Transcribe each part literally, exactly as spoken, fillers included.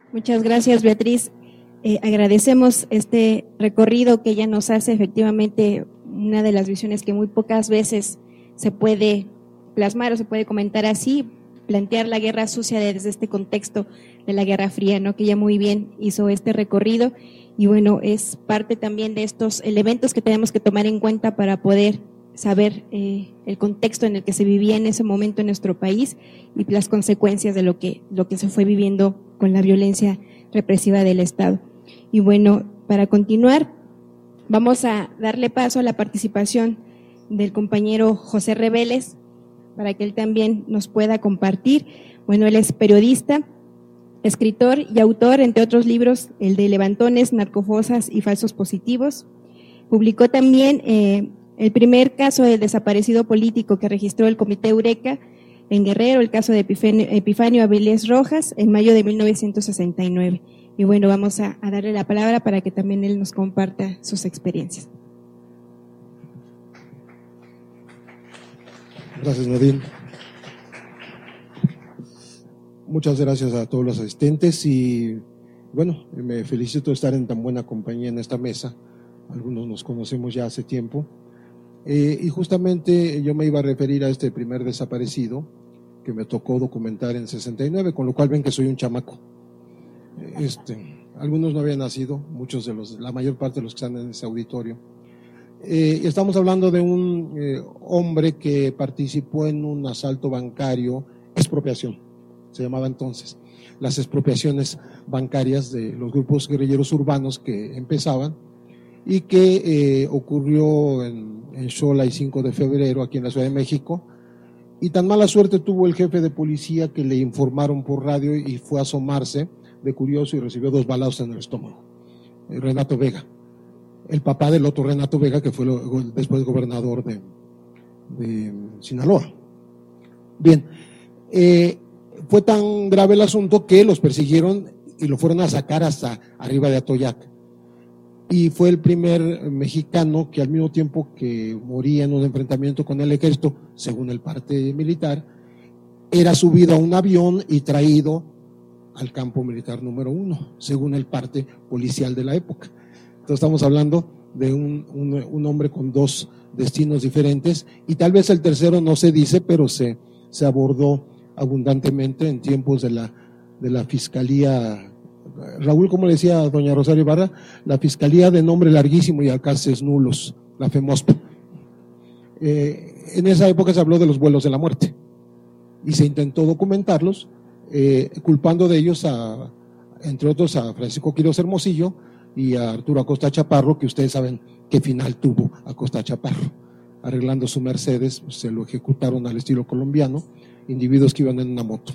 Muchas gracias, Beatriz. Eh, agradecemos este recorrido que ella nos hace, efectivamente, una de las visiones que muy pocas veces se puede plasmar o se puede comentar así, plantear la guerra sucia desde este contexto de la Guerra Fría, ¿no? Que ella muy bien hizo este recorrido y bueno, es parte también de estos elementos que tenemos que tomar en cuenta para poder saber eh, el contexto en el que se vivía en ese momento en nuestro país y las consecuencias de lo que, lo que se fue viviendo con la violencia represiva del Estado. Y bueno, para continuar, vamos a darle paso a la participación del compañero José Reveles, para que él también nos pueda compartir. Bueno, él es periodista, escritor y autor, entre otros libros, el de Levantones, Narcofosas y Falsos Positivos. Publicó también eh, el primer caso del desaparecido político que registró el Comité Eureka en Guerrero, el caso de Epifanio, Epifanio Avilés Rojas, en mayo de mil novecientos sesenta y nueve. Y bueno, vamos a, a darle la palabra para que también él nos comparta sus experiencias. Gracias, Nadine. Muchas gracias a todos los asistentes y bueno, me felicito de estar en tan buena compañía en esta mesa. Algunos nos conocemos ya hace tiempo. Eh, y justamente yo me iba a referir a este primer desaparecido que me tocó documentar en sesenta y nueve, con lo cual ven que soy un chamaco. Este, algunos no habían nacido, muchos de los, la mayor parte de los que están en ese auditorio. Eh, estamos hablando de un eh, hombre que participó en un asalto bancario, expropiación, se llamaba entonces, las expropiaciones bancarias de los grupos guerrilleros urbanos que empezaban y que eh, ocurrió en, en Xola y cinco de febrero aquí en la Ciudad de México. Y tan mala suerte tuvo el jefe de policía que le informaron por radio y fue a asomarse de curioso y recibió dos balazos en el estómago. Renato Vega, el papá del otro Renato Vega, que fue lo, después gobernador de, de Sinaloa. Bien, eh, fue tan grave el asunto que los persiguieron y lo fueron a sacar hasta arriba de Atoyac. Y fue el primer mexicano que al mismo tiempo que moría en un enfrentamiento con el ejército, según el parte militar, era subido a un avión y traído al campo militar número uno, según el parte policial de la época. Entonces estamos hablando de un, un, un hombre con dos destinos diferentes y tal vez el tercero no se dice, pero se, se abordó abundantemente en tiempos de la, de la Fiscalía. Raúl, como le decía a doña Rosario Ibarra, la Fiscalía de nombre larguísimo y alcances nulos, la FEMOSP. Eh, en esa época se habló de los vuelos de la muerte y se intentó documentarlos, eh, culpando de ellos a, entre otros, a Francisco Quiroz Hermosillo y a Arturo Acosta Chaparro, que ustedes saben qué final tuvo Acosta Chaparro. Arreglando su Mercedes, pues, se lo ejecutaron al estilo colombiano, individuos que iban en una moto.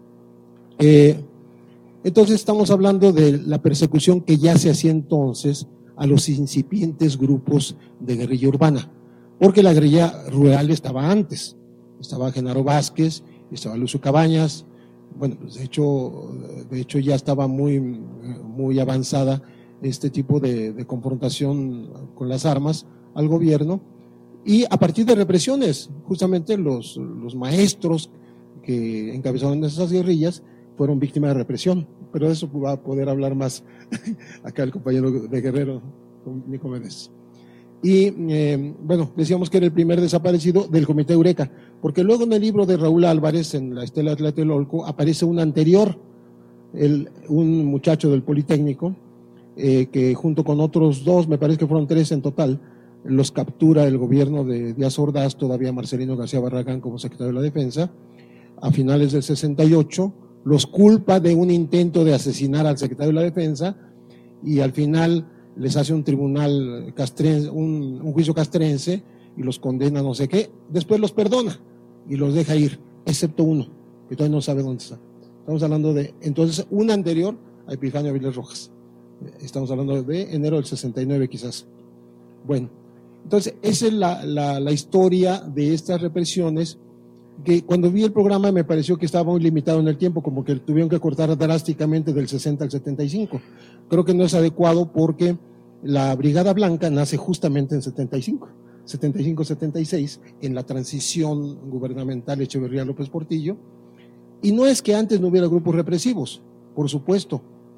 Eh, Entonces estamos hablando de la persecución que ya se hacía entonces a los incipientes grupos de guerrilla urbana, porque la guerrilla rural estaba antes, estaba Genaro Vázquez, estaba Lucio Cabañas, bueno, pues de hecho, de hecho ya estaba muy, muy avanzada este tipo de, de confrontación con las armas al gobierno, y a partir de represiones, justamente los, los maestros que encabezaron esas guerrillas fueron víctimas de represión, pero de eso va a poder hablar más acá el compañero de Guerrero, Nico Méndez. Y eh, bueno, decíamos que era el primer desaparecido del Comité Eureka, porque luego en el libro de Raúl Álvarez, en la Estela Tlatelolco, aparece un anterior, el, un muchacho del Politécnico, eh, que junto con otros dos, me parece que fueron tres en total, los captura el gobierno de Díaz Ordaz, todavía Marcelino García Barragán como secretario de la Defensa, a finales del sesenta y ocho, los culpa de un intento de asesinar al secretario de la Defensa y al final les hace un tribunal castrense, un, un juicio castrense y los condena no sé qué, después los perdona y los deja ir, excepto uno, que todavía no sabe dónde está. Estamos hablando de, entonces, un anterior a Epifanio Avilés Rojas. Estamos hablando de enero del sesenta y nueve quizás. Bueno, entonces esa es la, la, la historia de estas represiones, que cuando vi el programa me pareció que estaba muy limitado en el tiempo, como que tuvieron que cortar drásticamente del sesenta al setenta y cinco. Creo que no es adecuado porque la Brigada Blanca nace justamente en setenta y cinco, setenta y cinco setenta y seis, en la transición gubernamental Echeverría López Portillo, y no es que antes no hubiera grupos represivos, por supuesto,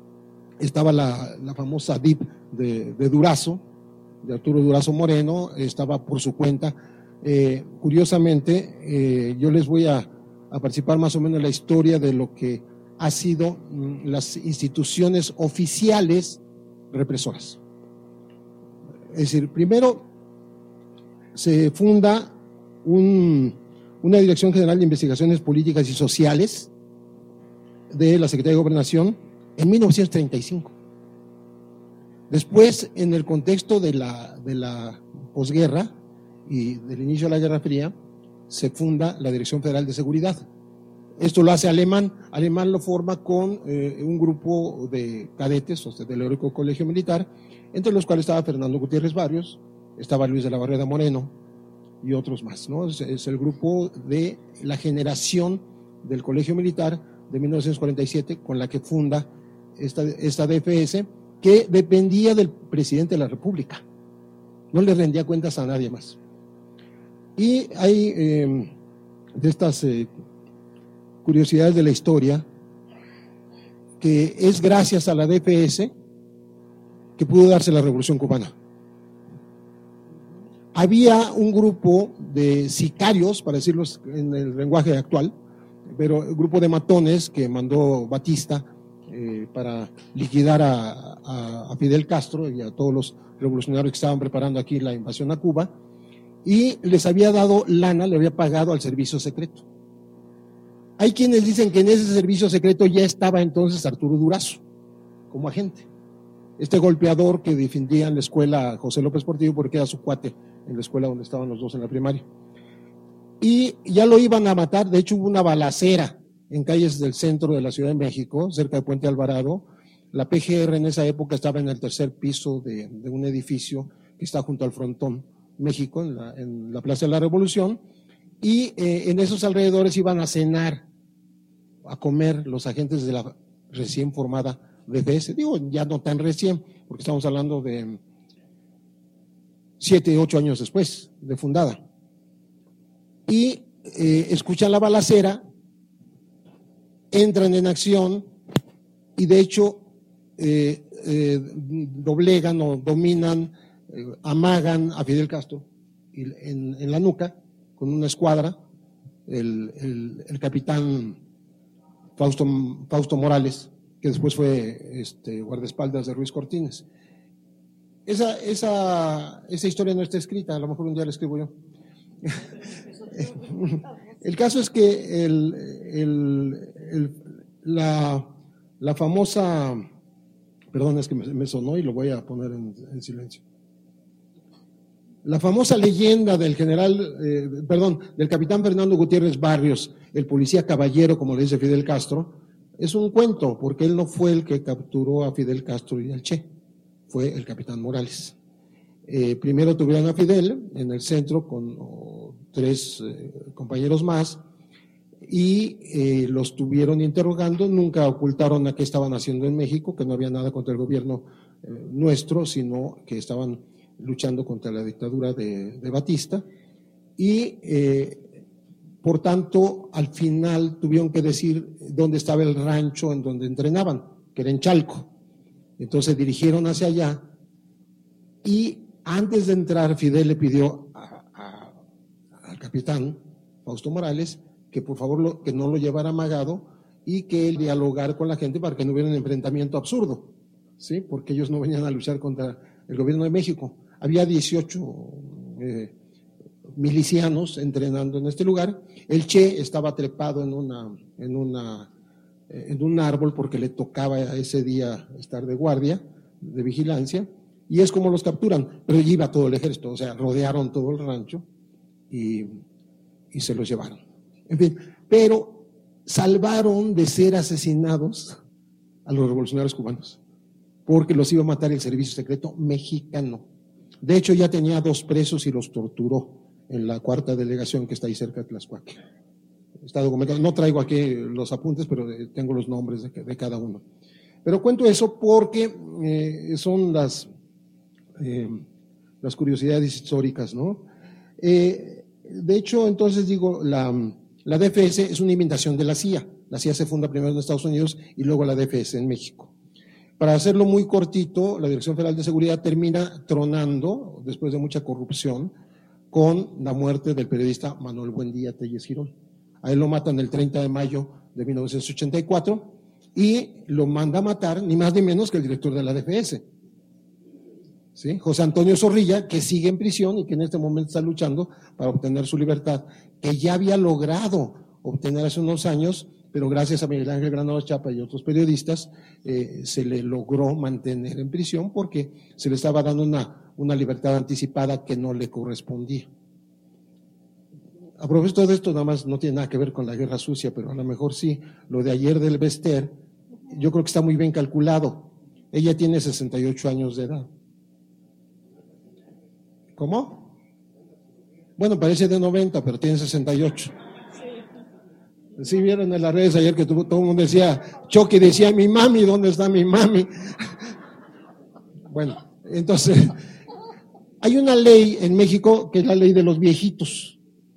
estaba la, la famosa D I P de, de Durazo, de Arturo Durazo Moreno, estaba por su cuenta. Eh, curiosamente, eh, yo les voy a, a participar más o menos en la historia de lo que ha sido mm, las instituciones oficiales represoras. Es decir, primero se funda un, una Dirección General de Investigaciones Políticas y Sociales de la Secretaría de Gobernación en mil novecientos treinta y cinco. Después, en el contexto de la, de la posguerra y del inicio de la Guerra Fría, se funda la Dirección Federal de Seguridad. Esto lo hace Alemán. Alemán lo forma con eh, un grupo de cadetes, o sea, del Heroico Colegio Militar, entre los cuales estaba Fernando Gutiérrez Barrios, estaba Luis de la Barrera Moreno y otros más, ¿no? Es, es el grupo de la generación del Colegio Militar de mil novecientos cuarenta y siete, con la que funda esta, esta D F S, que dependía del presidente de la República, no le rendía cuentas a nadie más. Y hay eh, de estas eh, curiosidades de la historia, que es gracias a la D F S que pudo darse la Revolución Cubana. Había un grupo de sicarios, para decirlo en el lenguaje actual, pero un grupo de matones que mandó Batista eh, para liquidar a, a, a Fidel Castro y a todos los revolucionarios que estaban preparando aquí la invasión a Cuba, y les había dado lana, le había pagado al servicio secreto. Hay quienes dicen que en ese servicio secreto ya estaba entonces Arturo Durazo como agente, este golpeador que defendía en la escuela José López Portillo porque era su cuate en la escuela donde estaban los dos en la primaria. Y ya lo iban a matar. De hecho hubo una balacera en calles del centro de la Ciudad de México, cerca de Puente Alvarado. La P G R en esa época estaba en el tercer piso de, de un edificio que está junto al Frontón México, en la, en la Plaza de la Revolución, y eh, en esos alrededores iban a cenar, a comer los agentes de la recién formada D F S. Digo, ya no tan recién, porque estamos hablando de siete, ocho años después de fundada. Y eh, escuchan la balacera, entran en acción y de hecho eh, eh, doblegan o dominan, eh, amagan a Fidel Castro en, en la nuca con una escuadra, el, el, el capitán Fausto, Fausto Morales, que después fue este, guardaespaldas de Ruiz Cortines. Esa, esa, esa historia no está escrita, a lo mejor un día la escribo yo. El caso es que el, el, el, la, la famosa, perdón, es que me, me sonó y lo voy a poner en, en silencio. La famosa leyenda del general, eh, perdón, del capitán Fernando Gutiérrez Barrios, el policía caballero, como le dice Fidel Castro, es un cuento, porque él no fue el que capturó a Fidel Castro y al Che, fue el capitán Morales. Eh, primero tuvieron a Fidel en el centro con oh, tres eh, compañeros más y eh, los estuvieron interrogando, nunca ocultaron a qué estaban haciendo en México, que no había nada contra el gobierno eh, nuestro, sino que estaban luchando contra la dictadura de, de Batista y eh, por tanto al final tuvieron que decir dónde estaba el rancho en donde entrenaban, que era en Chalco. Entonces dirigieron hacia allá y antes de entrar Fidel le pidió a, a, al capitán Fausto Morales que por favor lo, que no lo llevara amagado y que él dialogara con la gente para que no hubiera un enfrentamiento absurdo, ¿sí? Porque ellos no venían a luchar contra el gobierno de México. Había dieciocho eh, milicianos entrenando en este lugar. El Che estaba trepado en, una, en, una, eh, en un árbol porque le tocaba ese día estar de guardia, de vigilancia, y es como los capturan, pero allí iba todo el ejército, o sea, rodearon todo el rancho y, y se los llevaron. En fin, pero salvaron de ser asesinados a los revolucionarios cubanos, porque los iba a matar el servicio secreto mexicano. De hecho, ya tenía dos presos y los torturó en la cuarta delegación que está ahí cerca de Tlaxcuaque. Está documentado, no traigo aquí los apuntes, pero tengo los nombres de, de cada uno. Pero cuento eso porque eh, son las, eh, las curiosidades históricas, ¿no? Eh, de hecho, entonces digo, la, la D F S es una inventación de la C I A. La C I A se funda primero en Estados Unidos y luego la D F S en México. Para hacerlo muy cortito, la Dirección Federal de Seguridad termina tronando, después de mucha corrupción, con la muerte del periodista Manuel Buendía Telles Girón. A él lo matan el treinta de mayo de mil novecientos ochenta y cuatro y lo manda a matar ni más ni menos que el director de la D F S, ¿sí? José Antonio Zorrilla, que sigue en prisión y que en este momento está luchando para obtener su libertad, que ya había logrado obtener hace unos años, pero gracias a Miguel Ángel Granados Chapa y otros periodistas eh, se le logró mantener en prisión porque se le estaba dando una, una libertad anticipada que no le correspondía. A propósito de esto, nada más no tiene nada que ver con la guerra sucia, pero a lo mejor sí, lo de ayer del Bester, yo creo que está muy bien calculado. Ella tiene sesenta y ocho años de edad. ¿Cómo? Bueno, parece de noventa, pero tiene sesenta y ocho. Sí, vieron en las redes ayer que todo el mundo decía, Chucky decía, mi mami, ¿dónde está mi mami? Bueno, entonces, hay una ley en México que es la ley de los viejitos,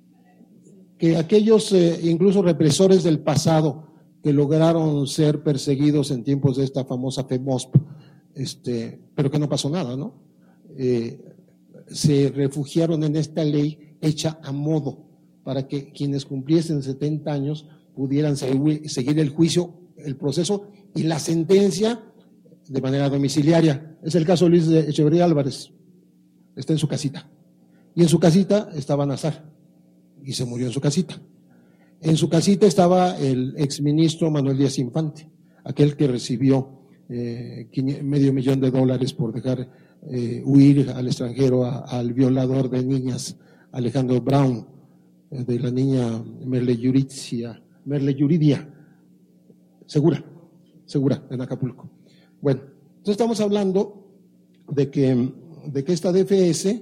que aquellos eh, incluso represores del pasado que lograron ser perseguidos en tiempos de esta famosa FEMOSP, este, pero que no pasó nada, ¿no? Eh, se refugiaron en esta ley hecha a modo para que quienes cumpliesen setenta años pudieran seguir el juicio, el proceso y la sentencia de manera domiciliaria. Es el caso de Luis Echeverría Álvarez, está en su casita. Y en su casita estaba Nazar, y se murió en su casita. En su casita estaba el exministro Manuel Díaz Infante, aquel que recibió eh, medio millón de dólares por dejar eh, huir al extranjero a, al violador de niñas, Alejandro Brown, eh, de la niña Merle Yuridia, Merle Yuridia, segura, segura, en Acapulco. Bueno, entonces estamos hablando de que, de que esta D F S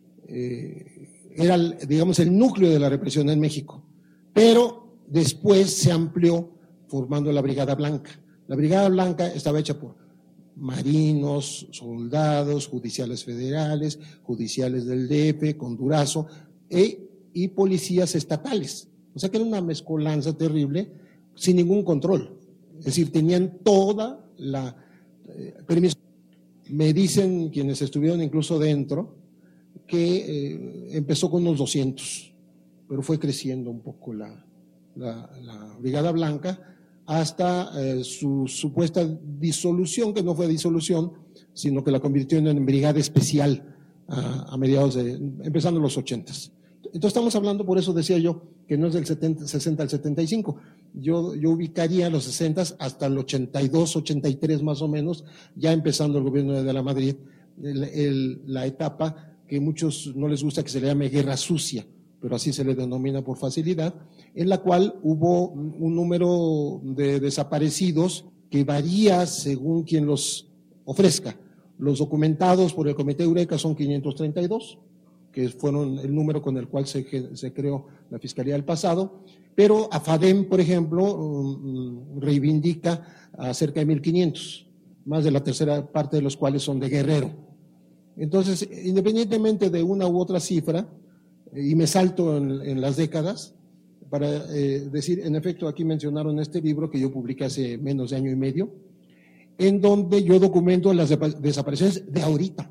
eh, era, digamos, el núcleo de la represión en México, pero después se amplió formando la Brigada Blanca. La Brigada Blanca estaba hecha por marinos, soldados, judiciales federales, judiciales del D F, con Durazo, e, y policías estatales. O sea que era una mezcolanza terrible, sin ningún control. Es decir, tenían toda la eh, permiso. Me dicen quienes estuvieron incluso dentro que eh, empezó con unos doscientos, pero fue creciendo un poco la, la, la Brigada Blanca hasta eh, su supuesta disolución, que no fue disolución, sino que la convirtió en brigada especial a, a mediados de, empezando los ochentas. Entonces estamos hablando, por eso decía yo, que no es del setenta, sesenta al setenta y cinco. Yo, yo ubicaría los sesentas hasta el ochenta y dos, ochenta y tres más o menos, ya empezando el gobierno de la Madrid, el, el, la etapa que a muchos no les gusta que se le llame guerra sucia, pero así se le denomina por facilidad, en la cual hubo un número de desaparecidos que varía según quien los ofrezca. Los documentados por el Comité Eureka son quinientos treinta y dos, que fueron el número con el cual se, se creó la Fiscalía del pasado, pero AFADEM, por ejemplo, um, reivindica a cerca de mil quinientos, más de la tercera parte de los cuales son de Guerrero. Entonces, independientemente de una u otra cifra, y me salto en, en las décadas, para eh, decir, en efecto, aquí mencionaron este libro que yo publiqué hace menos de año y medio, en donde yo documento las desapariciones de ahorita,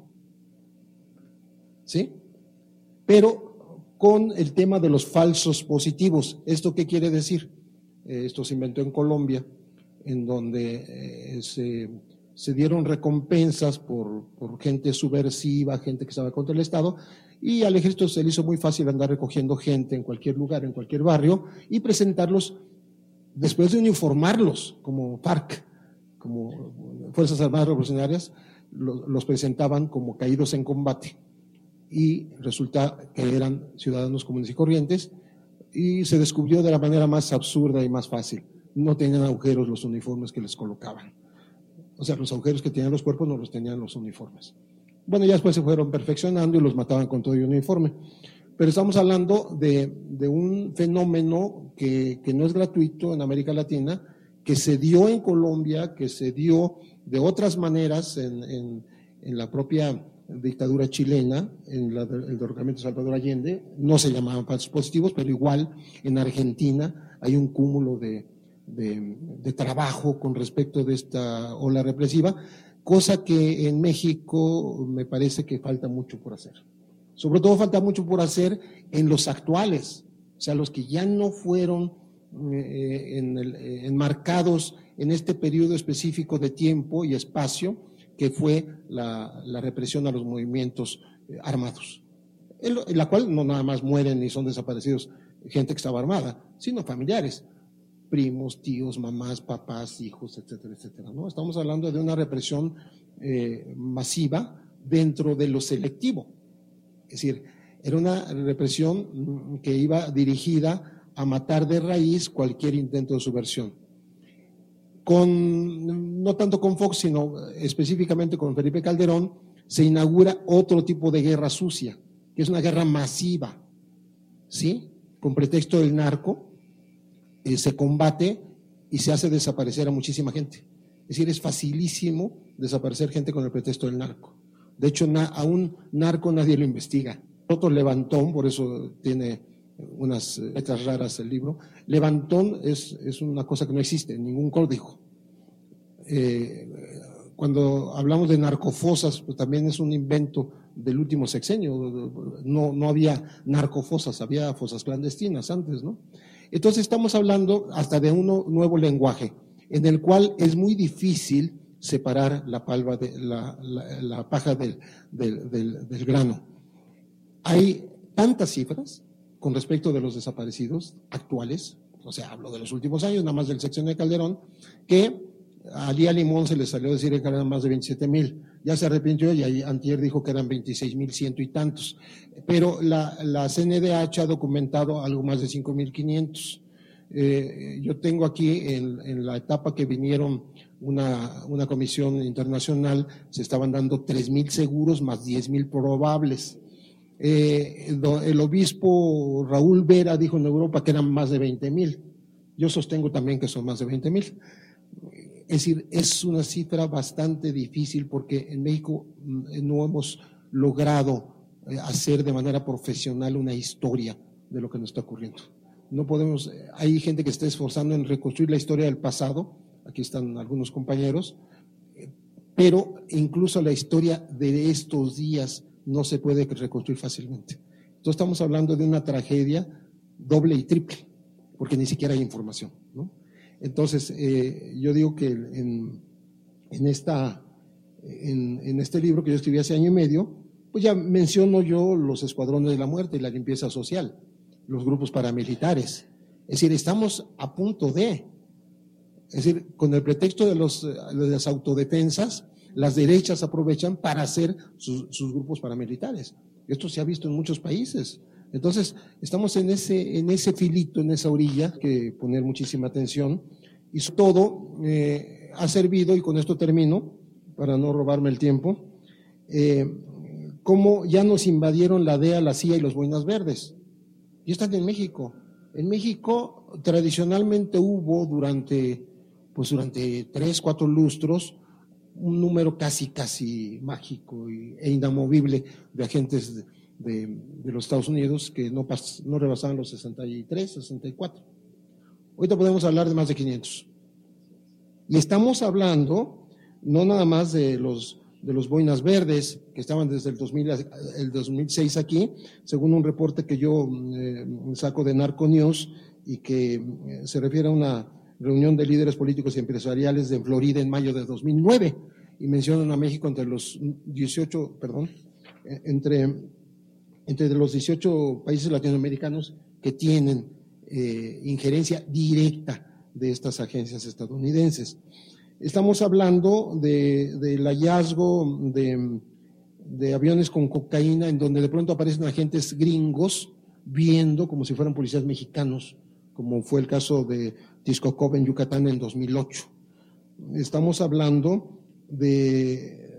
¿sí? Pero con el tema de los falsos positivos. ¿Esto qué quiere decir? Eh, esto se inventó en Colombia, en donde eh, se... se dieron recompensas por, por gente subversiva, gente que estaba contra el Estado, y al ejército se le hizo muy fácil andar recogiendo gente en cualquier lugar, en cualquier barrio, y presentarlos, después de uniformarlos como FARC, como Fuerzas Armadas Revolucionarias, los, los presentaban como caídos en combate, y resulta que eran ciudadanos comunes y corrientes, y se descubrió de la manera más absurda y más fácil. No tenían agujeros los uniformes que les colocaban. O sea, los agujeros que tenían los cuerpos no los tenían los uniformes. Bueno, ya después se fueron perfeccionando y los mataban con todo el uniforme. Pero estamos hablando de, de un fenómeno que, que no es gratuito en América Latina, que se dio en Colombia, que se dio de otras maneras en, en, en la propia dictadura chilena, en la, el derrocamiento de Salvador Allende. No se llamaban falsos positivos, pero igual en Argentina hay un cúmulo de, de, de trabajo con respecto de esta ola represiva, cosa que en México me parece que falta mucho por hacer. Sobre todo falta mucho por hacer en los actuales, o sea, los que ya no fueron eh, en el, eh, enmarcados en este periodo específico de tiempo y espacio que fue la, la represión a los movimientos eh, armados, en, lo, en la cual no nada más mueren ni son desaparecidos gente que estaba armada, sino familiares, primos, tíos, mamás, papás, hijos, etcétera, etcétera, ¿no? Estamos hablando de una represión eh, masiva dentro de lo selectivo. Es decir, era una represión que iba dirigida a matar de raíz cualquier intento de subversión. Con, no tanto con Fox, sino específicamente con Felipe Calderón, se inaugura otro tipo de guerra sucia, que es una guerra masiva, ¿sí? Con pretexto del narco, eh, se combate y se hace desaparecer a muchísima gente. Es decir, es facilísimo desaparecer gente con el pretexto del narco. De hecho, na, a un narco nadie lo investiga. Otro levantón, por eso tiene unas letras raras el libro. Levantón es, es una cosa que no existe en ningún código. Eh, cuando hablamos de narcofosas, pues también es un invento del último sexenio. No, no había narcofosas, había fosas clandestinas antes, ¿no? Entonces estamos hablando hasta de un nuevo lenguaje, en el cual es muy difícil separar la, palva de, la, la, la paja del, del, del, del grano. Hay tantas cifras con respecto de los desaparecidos actuales, o sea, hablo de los últimos años, nada más del sexenio de Calderón, que a Lía Limón se le salió a decir que eran más de veintisiete mil, ya se arrepintió y antier dijo que eran veintiséis mil ciento y tantos, pero la, la C N D H ha documentado algo más de cinco mil quinientos. Eh, yo tengo aquí en, en la etapa que vinieron una, una comisión internacional, se estaban dando tres mil seguros más diez mil probables. Eh, el, el obispo Raúl Vera dijo en Europa que eran más de veinte mil. Yo sostengo también que son más de veinte mil. Es decir, es una cifra bastante difícil porque en México no hemos logrado hacer de manera profesional una historia de lo que nos está ocurriendo. No podemos, hay gente que está esforzando en reconstruir la historia del pasado, aquí están algunos compañeros, pero incluso la historia de estos días no se puede reconstruir fácilmente. Entonces estamos hablando de una tragedia doble y triple, porque ni siquiera hay información, ¿no? Entonces, eh, yo digo que en, en, esta, en, en este libro que yo escribí hace año y medio, pues ya menciono yo los escuadrones de la muerte y la limpieza social, los grupos paramilitares. Es decir, estamos a punto de, es decir, con el pretexto de, los, de las autodefensas, las derechas aprovechan para hacer sus, sus grupos paramilitares. Esto se ha visto en muchos países. Entonces, estamos en ese, en ese filito, en esa orilla, que poner muchísima atención. Y sobre todo, eh, ha servido, y con esto termino, para no robarme el tiempo, eh, cómo ya nos invadieron la D E A, la C I A y los Boinas Verdes. Y están en México. En México, tradicionalmente hubo durante, pues durante tres, cuatro lustros, un número casi, casi mágico y, e inamovible de agentes de, de, de los Estados Unidos que no, pas, no rebasaban los sesenta y tres, sesenta y cuatro. Ahorita podemos hablar de más de quinientos. Y estamos hablando no nada más de los, de los Boinas Verdes, que estaban desde el, dos mil, el dos mil seis aquí, según un reporte que yo eh, saco de Narco News y que eh, se refiere a una reunión de líderes políticos y empresariales de Florida en mayo de dos mil nueve, y mencionan a México entre los dieciocho, perdón, entre, entre los dieciocho países latinoamericanos que tienen eh, injerencia directa de estas agencias estadounidenses. Estamos hablando de, del hallazgo de, de aviones con cocaína en donde de pronto aparecen agentes gringos viendo como si fueran policías mexicanos, como fue el caso de Texcoco en Yucatán en dos mil ocho. Estamos hablando de,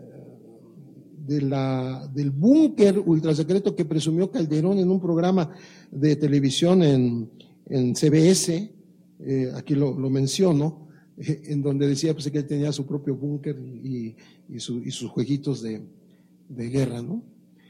de la, del búnker ultrasecreto que presumió Calderón en un programa de televisión en, en C B S, eh, aquí lo, lo menciono, eh, en donde decía pues, que él tenía su propio búnker y, y, su, y sus jueguitos de, de guerra, ¿no?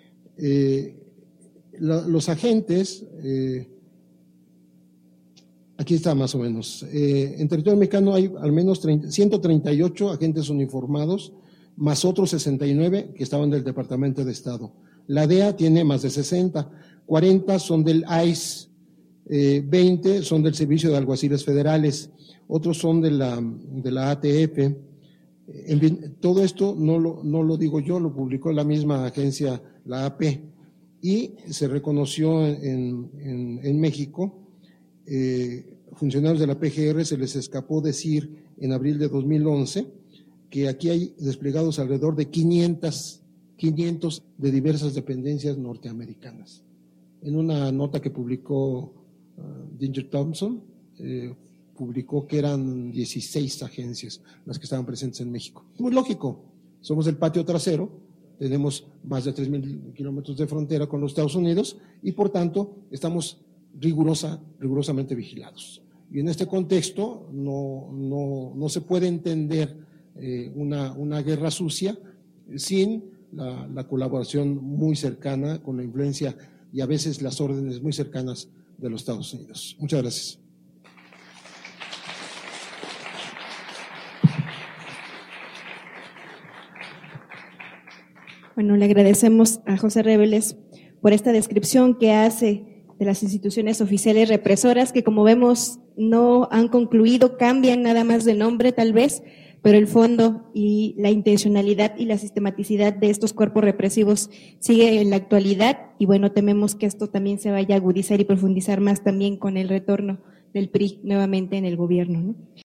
Eh, la, los agentes… Eh, Aquí está más o menos. Eh, en territorio mexicano hay al menos ciento treinta y ocho agentes uniformados, más otros sesenta y nueve que estaban del Departamento de Estado. La D E A tiene más de sesenta, cuarenta son del I C E, eh, veinte son del Servicio de Alguaciles Federales, otros son de la, de la A T F. En fin, todo esto no lo, no lo digo yo, lo publicó la misma agencia, la A P, y se reconoció en, en, en México. Eh, funcionarios de la P G R se les escapó decir en abril de dos mil once que aquí hay desplegados alrededor de quinientos, quinientos de diversas dependencias norteamericanas. En una nota que publicó uh, Ginger Thompson, eh, publicó que eran dieciséis agencias las que estaban presentes en México. Muy lógico, somos el patio trasero, tenemos más de tres mil kilómetros de frontera con los Estados Unidos y por tanto estamos rigurosa, rigurosamente vigilados. Y en este contexto no, no, no se puede entender eh, una, una guerra sucia sin la, la colaboración muy cercana con la influencia y a veces las órdenes muy cercanas de los Estados Unidos. Muchas gracias. Bueno, le agradecemos a José Reveles por esta descripción que hace de las instituciones oficiales represoras, que como vemos no han concluido, cambian nada más de nombre tal vez, pero el fondo y la intencionalidad y la sistematicidad de estos cuerpos represivos sigue en la actualidad y bueno, tememos que esto también se vaya a agudizar y profundizar más también con el retorno del P R I nuevamente en el gobierno, ¿no?